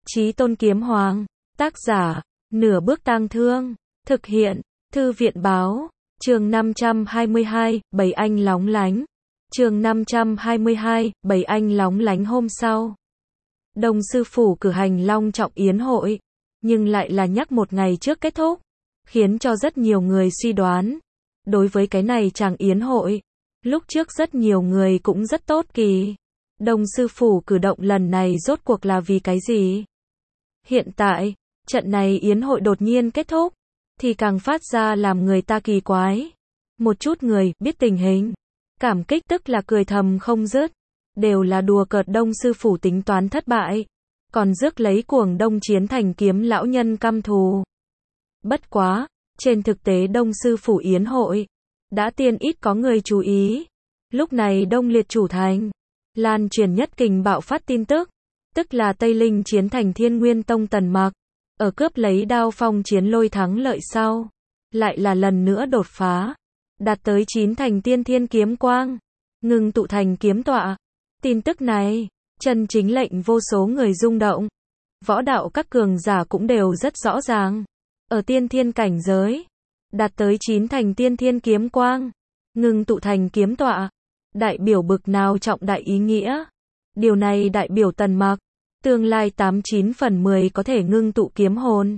Chí Tôn Kiếm Hoàng. Tác giả, Nửa Bước Tang Thương. Thực hiện, Thư viện Báo. Chương 522, Bảy Anh Lóng Lánh. Chương 522, Bảy Anh Lóng Lánh. Hôm sau, Đông sư phủ cử hành long trọng yến hội, nhưng lại là nhắc một ngày trước kết thúc, khiến cho rất nhiều người suy đoán. Đối với cái này chàng yến hội, lúc trước rất nhiều người cũng rất tốt kỳ. Đông sư phủ cử động lần này rốt cuộc là vì cái gì? Hiện tại, trận này yến hội đột nhiên kết thúc, thì càng phát ra làm người ta kỳ quái. Một chút người biết tình hình, cảm kích tức là cười thầm không dứt, đều là đùa cợt Đông sư phủ tính toán thất bại, còn rước lấy cuồng Đông chiến thành kiếm lão nhân căm thù. Bất quá, trên thực tế Đông sư phủ yến hội đã tiên ít có người chú ý. Lúc này Đông Liệt chủ thành lan truyền nhất kình bạo phát tin tức, tức là Tây Linh chiến thành Thiên Nguyên Tông Tần Mặc, ở cướp lấy Đao Phong chiến lôi thắng lợi sau, lại là lần nữa đột phá, đạt tới 9 thành tiên thiên kiếm quang, ngưng tụ thành kiếm tọa. Tin tức này, chân chính lệnh vô số người rung động. Võ đạo các cường giả cũng đều rất rõ ràng. Ở tiên thiên cảnh giới, đạt tới 9 thành tiên thiên kiếm quang, ngưng tụ thành kiếm tọa, đại biểu bực nào trọng đại ý nghĩa. Điều này đại biểu Tần Mặc, tương lai 89 phần 10 có thể ngưng tụ kiếm hồn,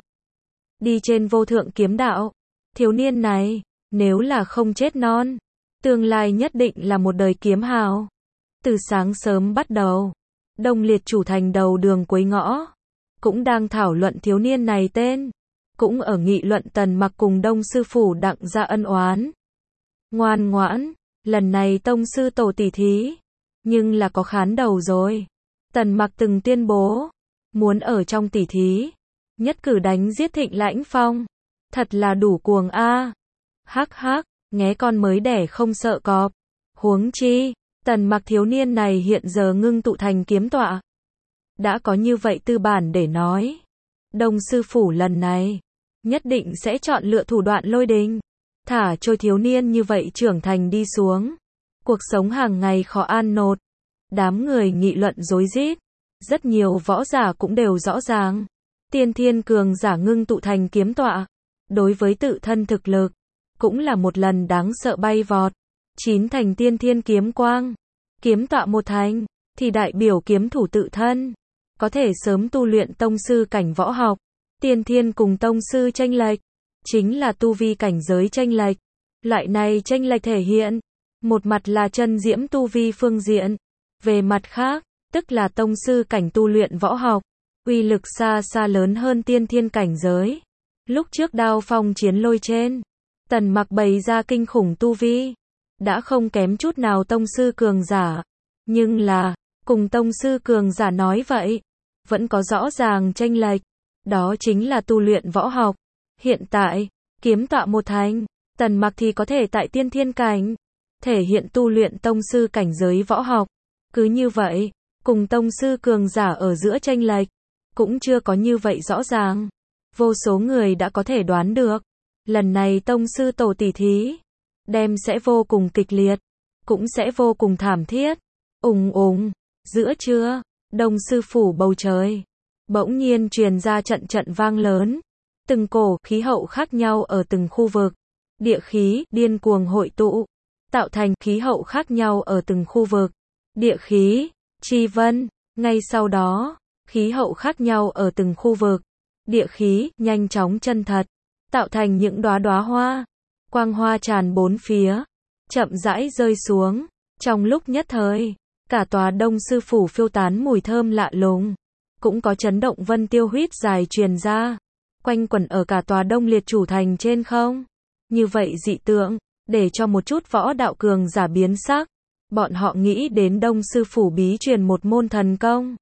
đi trên vô thượng kiếm đạo. Thiếu niên này, nếu là không chết non, tương lai nhất định là một đời kiếm hào. Từ sáng sớm bắt đầu, Đông Liệt chủ thành đầu đường cuối ngõ cũng đang thảo luận thiếu niên này tên, cũng ở nghị luận Tần Mặc cùng Đông sư phủ đặng ra ân oán. Ngoan ngoãn, lần này tông sư tổ tỷ thí, nhưng là có khán đầu rồi. Tần Mặc từng tuyên bố, muốn ở trong tỷ thí, nhất cử đánh giết Thịnh Lãnh Phong. Thật là đủ cuồng a. Hắc hắc, nghé con mới đẻ không sợ cọp. Huống chi, Tần Mặc thiếu niên này hiện giờ ngưng tụ thành kiếm tọa, đã có như vậy tư bản để nói, Đông sư phủ lần này nhất định sẽ chọn lựa thủ đoạn lôi đình, thả trôi thiếu niên như vậy trưởng thành đi xuống, cuộc sống hàng ngày khó an nột. Đám người nghị luận rối rít, rất nhiều võ giả cũng đều rõ ràng, tiên thiên cường giả ngưng tụ thành kiếm tọa, đối với tự thân thực lực, cũng là một lần đáng sợ bay vọt. 9 thành tiên thiên kiếm quang, kiếm tọa một thành, thì đại biểu kiếm thủ tự thân, có thể sớm tu luyện tông sư cảnh võ học. Tiên thiên cùng tông sư chênh lệch, chính là tu vi cảnh giới chênh lệch. Loại này chênh lệch thể hiện, một mặt là chân diễm tu vi phương diện, về mặt khác, tức là tông sư cảnh tu luyện võ học, uy lực xa xa lớn hơn tiên thiên cảnh giới. Lúc trước Đao Phong chiến lôi trên, Tần Mặc bày ra kinh khủng tu vi, đã không kém chút nào tông sư cường giả, nhưng là, cùng tông sư cường giả nói vậy, vẫn có rõ ràng chênh lệch, đó chính là tu luyện võ học. Hiện tại, kiếm tọa một thành, Tần Mặc thì có thể tại tiên thiên cảnh, thể hiện tu luyện tông sư cảnh giới võ học. Cứ như vậy, cùng tông sư cường giả ở giữa chênh lệch, cũng chưa có như vậy rõ ràng. Vô số người đã có thể đoán được, lần này tông sư tổ tỷ thí, đem sẽ vô cùng kịch liệt, cũng sẽ vô cùng thảm thiết. Ùng ùng, giữa trưa, Đông sư phủ bầu trời, bỗng nhiên truyền ra trận trận vang lớn. Từng cổ khí hậu khác nhau ở từng khu vực, địa khí điên cuồng hội tụ, tạo thành khí hậu khác nhau ở từng khu vực. Địa khí, chi vân, ngay sau đó, khí hậu khác nhau ở từng khu vực. Địa khí nhanh chóng chân thật, tạo thành những đóa đóa hoa, quang hoa tràn bốn phía, chậm rãi rơi xuống. Trong lúc nhất thời, cả tòa Đông sư phủ phiêu tán mùi thơm lạ lùng, cũng có chấn động vân tiêu huyết dài truyền ra, quanh quẩn ở cả tòa Đông Liệt chủ thành trên không. Như vậy dị tượng, để cho một chút võ đạo cường giả biến sắc. Bọn họ nghĩ đến Đông sư phủ bí truyền một môn thần công,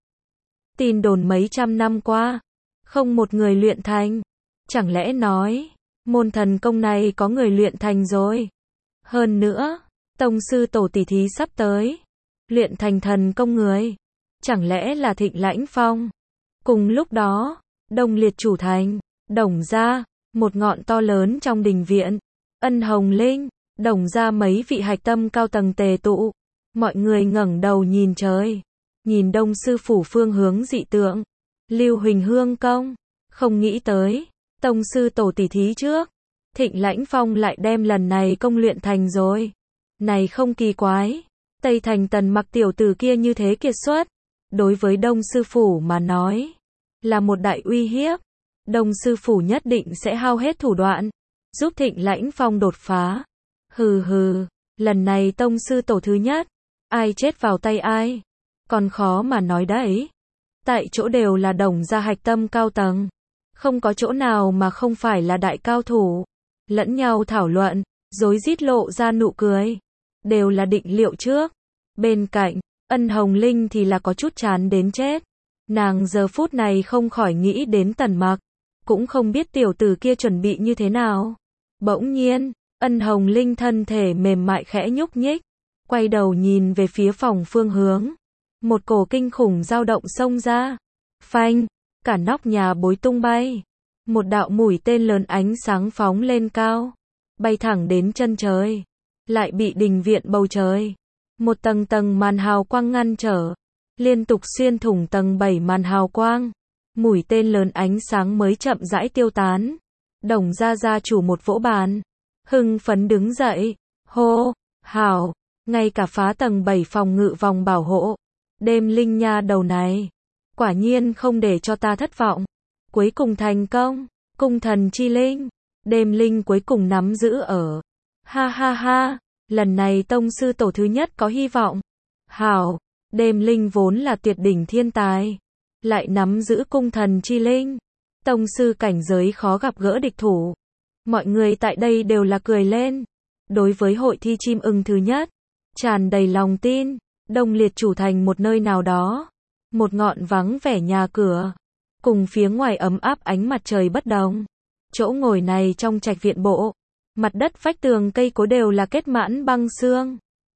tin đồn mấy trăm năm qua, không một người luyện thành. Chẳng lẽ nói, môn thần công này có người luyện thành rồi? Hơn nữa, tông sư tổ tỷ thí sắp tới, luyện thành thần công người, chẳng lẽ là Thịnh Lãnh Phong? Cùng lúc đó, Đông Liệt chủ thành, Đồng gia, một ngọn to lớn trong đình viện, Ân Hồng Linh, Đồng gia mấy vị hạch tâm cao tầng tề tụ, mọi người ngẩng đầu nhìn trời, nhìn Đông sư phủ phương hướng dị tượng, Lưu Huỳnh Hương công, không nghĩ tới, tông sư tổ tỷ thí trước, Thịnh Lãnh Phong lại đem lần này công luyện thành rồi. Này không kỳ quái, Tây Thành Tần Mặc tiểu tử kia như thế kiệt xuất, đối với Đông sư phủ mà nói, là một đại uy hiếp. Đông sư phủ nhất định sẽ hao hết thủ đoạn, giúp Thịnh Lãnh Phong đột phá. Hừ hừ, lần này tông sư tổ thứ nhất, ai chết vào tay ai, còn khó mà nói đấy. Tại chỗ đều là Đồng gia hạch tâm cao tầng, không có chỗ nào mà không phải là đại cao thủ, lẫn nhau thảo luận, rối rít lộ ra nụ cười, đều là định liệu trước. Bên cạnh, Ân Hồng Linh thì là có chút chán đến chết, nàng giờ phút này không khỏi nghĩ đến Tần Mặc, cũng không biết tiểu tử kia chuẩn bị như thế nào. Bỗng nhiên, Ân Hồng Linh thân thể mềm mại khẽ nhúc nhích, quay đầu nhìn về phía phòng phương hướng. Một cổ kinh khủng dao động xông ra. Phanh, cả nóc nhà bối tung bay. Một đạo mũi tên lớn ánh sáng phóng lên cao, bay thẳng đến chân trời, lại bị đình viện bầu trời một tầng tầng màn hào quang ngăn trở, liên tục xuyên thủng tầng 7 màn hào quang. Mũi tên lớn ánh sáng mới chậm rãi tiêu tán. Đồng gia chủ một vỗ bàn, hưng phấn đứng dậy, hô, hảo, ngay cả phá tầng 7 phòng ngự vòng bảo hộ. Đêm Linh nha đầu này, quả nhiên không để cho ta thất vọng. Cuối cùng thành công, cung thần chi linh, Đêm Linh cuối cùng nắm giữ ở. Ha ha ha, lần này tông sư tổ thứ nhất có hy vọng. Hảo, Đêm Linh vốn là tuyệt đỉnh thiên tài, lại nắm giữ cung thần chi linh, tông sư cảnh giới khó gặp gỡ địch thủ. Mọi người tại đây đều là cười lên. Đối với hội thi chim ưng thứ nhất, tràn đầy lòng tin. Đông Liệt chủ thành một nơi nào đó, một ngọn vắng vẻ nhà cửa, cùng phía ngoài ấm áp ánh mặt trời bất đồng. Chỗ ngồi này trong trạch viện bộ, mặt đất vách tường cây cối đều là kết mãn băng xương,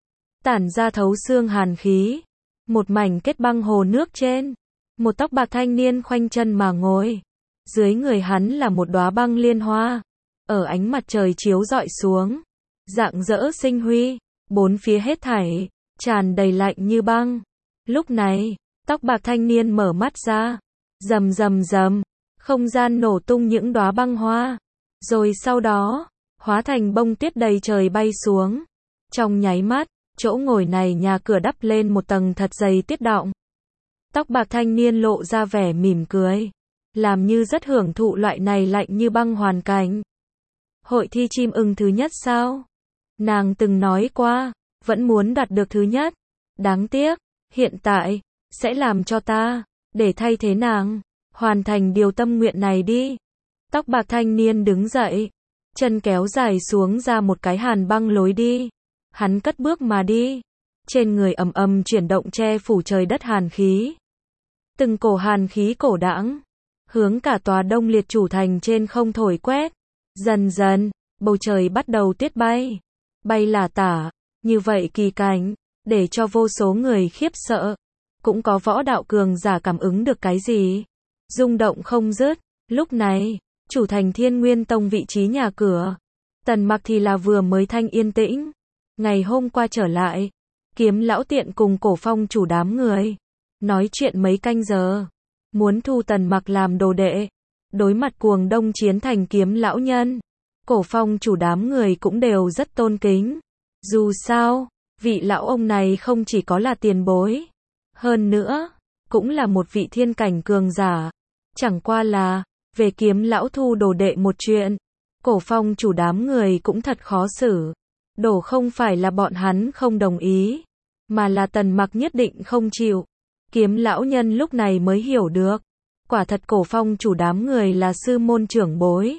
tản ra thấu xương hàn khí. Một mảnh kết băng hồ nước trên, một tóc bạc thanh niên khoanh chân mà ngồi, dưới người hắn là một đóa băng liên hoa, ở ánh mặt trời chiếu rọi xuống, rạng rỡ sinh huy, bốn phía hết thảy tràn đầy lạnh như băng. Lúc này, tóc bạc thanh niên mở mắt ra, rầm rầm rầm, không gian nổ tung những đóa băng hoa, rồi sau đó, hóa thành bông tuyết đầy trời bay xuống. Trong nháy mắt, chỗ ngồi này nhà cửa đắp lên một tầng thật dày tuyết đọng. Tóc bạc thanh niên lộ ra vẻ mỉm cười, làm như rất hưởng thụ loại này lạnh như băng hoàn cảnh. Hội thi chim ưng thứ nhất sao? Nàng từng nói qua, vẫn muốn đạt được thứ nhất. Đáng tiếc, hiện tại, sẽ làm cho ta, để thay thế nàng, hoàn thành điều tâm nguyện này đi. Tóc bạc thanh niên đứng dậy, chân kéo dài xuống ra một cái hàn băng lối đi. Hắn cất bước mà đi, trên người ầm ầm chuyển động che phủ trời đất hàn khí. Từng cổ hàn khí cổ đãng, hướng cả tòa Đông Liệt chủ thành trên không thổi quét. Dần dần, bầu trời bắt đầu tuyết bay, bay lả tả, như vậy kỳ cảnh, để cho vô số người khiếp sợ. Cũng có võ đạo cường giả cảm ứng được cái gì, rung động không dứt. Lúc này, chủ thành Thiên Nguyên Tông vị trí nhà cửa, Tần Mặc thì là vừa mới thanh yên tĩnh. Ngày hôm qua trở lại, Kiếm lão tiện cùng Cổ Phong chủ đám người nói chuyện mấy canh giờ, muốn thu Tần Mặc làm đồ đệ. Đối mặt cuồng đông chiến thành Kiếm lão nhân, Cổ Phong chủ đám người cũng đều rất tôn kính. Dù sao, vị lão ông này không chỉ có là tiền bối, hơn nữa, cũng là một vị thiên cảnh cường giả. Chẳng qua là, về Kiếm lão thu đồ đệ một chuyện, Cổ Phong chủ đám người cũng thật khó xử. Đổ không phải là bọn hắn không đồng ý, mà là Tần Mặc nhất định không chịu. Kiếm lão nhân lúc này mới hiểu được, quả thật Cổ Phong chủ đám người là sư môn trưởng bối.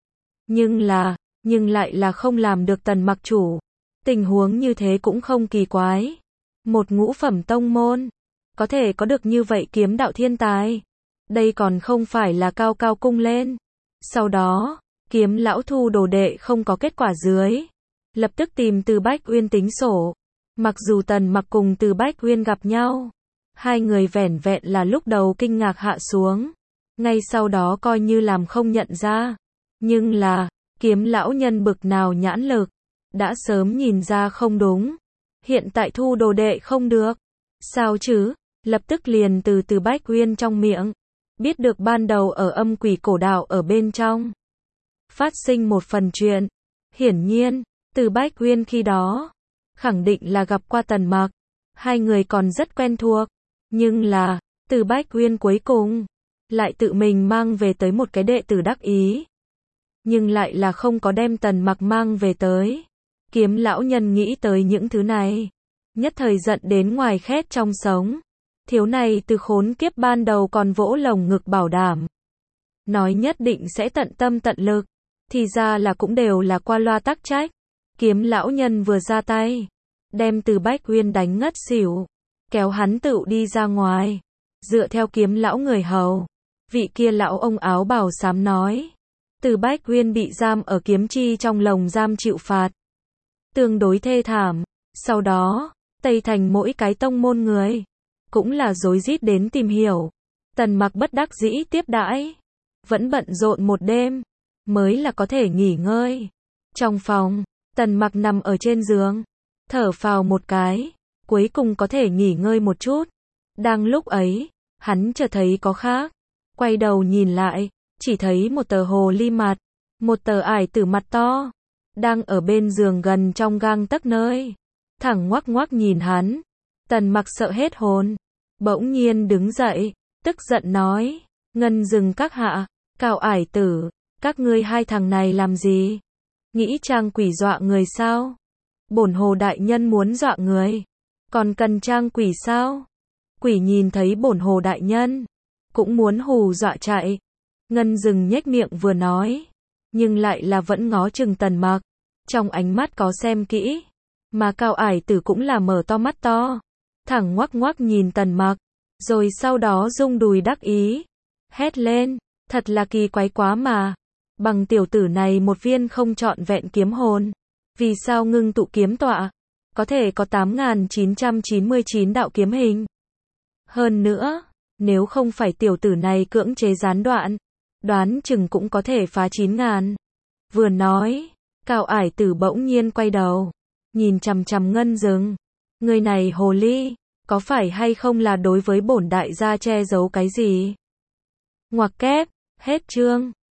Nhưng lại là không làm được Tần Mặc chủ. Tình huống như thế cũng không kỳ quái. Một ngũ phẩm tông môn, có thể có được như vậy kiếm đạo thiên tài. Đây còn không phải là cao cao cung lên. Sau đó, Kiếm lão thu đồ đệ không có kết quả dưới, lập tức tìm Từ Bách Uyên tính sổ. Mặc dù Tần Mặc cùng Từ Bách Uyên gặp nhau, hai người vẻn vẹn là lúc đầu kinh ngạc hạ xuống, ngay sau đó coi như làm không nhận ra. Nhưng là, Kiếm lão nhân bực nào nhãn lực, đã sớm nhìn ra không đúng. Hiện tại thu đồ đệ không được. Sao chứ? Lập tức liền từ Từ Bách Uyên trong miệng biết được ban đầu ở âm quỷ cổ đạo ở bên trong phát sinh một phần chuyện. Hiển nhiên, Từ Bách Uyên khi đó khẳng định là gặp qua Tần Mặc, hai người còn rất quen thuộc, nhưng là Từ Bách Uyên cuối cùng lại tự mình mang về tới một cái đệ tử đắc ý, nhưng lại là không có đem Tần Mặc mang về tới. Kiếm lão nhân nghĩ tới những thứ này, nhất thời giận đến ngoài khét trong sống. Thiếu này từ khốn kiếp ban đầu còn vỗ lồng ngực bảo đảm, nói nhất định sẽ tận tâm tận lực, thì ra là cũng đều là qua loa tắc trách. Kiếm lão nhân vừa ra tay, đem Từ Bách Uyên đánh ngất xỉu, kéo hắn tựu đi ra ngoài. Dựa theo kiếm lão người hầu, vị kia lão ông áo bào xám nói, Từ Bách Uyên bị giam ở kiếm chi trong lồng giam chịu phạt tương đối thê thảm. Sau đó, Tây Thành mỗi cái tông môn người cũng là rối rít đến tìm hiểu. Tần Mặc bất đắc dĩ tiếp đãi, vẫn bận rộn một đêm mới là có thể nghỉ ngơi. Trong phòng, Tần Mặc nằm ở trên giường, thở phào một cái, cuối cùng có thể nghỉ ngơi một chút. Đang lúc ấy, hắn chợt thấy có khác, quay đầu nhìn lại, chỉ thấy một tờ hồ ly mặt, một tờ ải tử mặt to, đang ở bên giường gần trong gang tấc nơi, thẳng ngoắc ngoắc nhìn hắn. Tần Mặc sợ hết hồn, bỗng nhiên đứng dậy, tức giận nói, Ngân Dừng các hạ, Cao Ải Tử, các ngươi hai thằng này làm gì? Nghĩ trang quỷ dọa người sao? Bổn hồ đại nhân muốn dọa người, còn cần trang quỷ sao? Quỷ nhìn thấy bổn hồ đại nhân, cũng muốn hù dọa chạy. Ngân Dừng nhếch miệng vừa nói, nhưng lại là vẫn ngó chừng Tần Mặc, trong ánh mắt có xem kỹ, mà Cao Ải Tử cũng là mở to mắt to, thẳng ngoắc ngoắc nhìn Tần Mặc, rồi sau đó rung đùi đắc ý, hét lên, thật là kỳ quái quá mà, bằng tiểu tử này một viên không trọn vẹn kiếm hồn, vì sao ngưng tụ kiếm tọa, có thể có 8.999 đạo kiếm hình. Hơn nữa, nếu không phải tiểu tử này cưỡng chế gián đoạn, đoán chừng cũng có thể phá 9.000. Vừa nói, Cao Ải Tử bỗng nhiên quay đầu, nhìn chằm chằm Ngân Dừng. Người này hồ ly, có phải hay không là đối với bổn đại gia che giấu cái gì? Ngoặc kép, hết chương.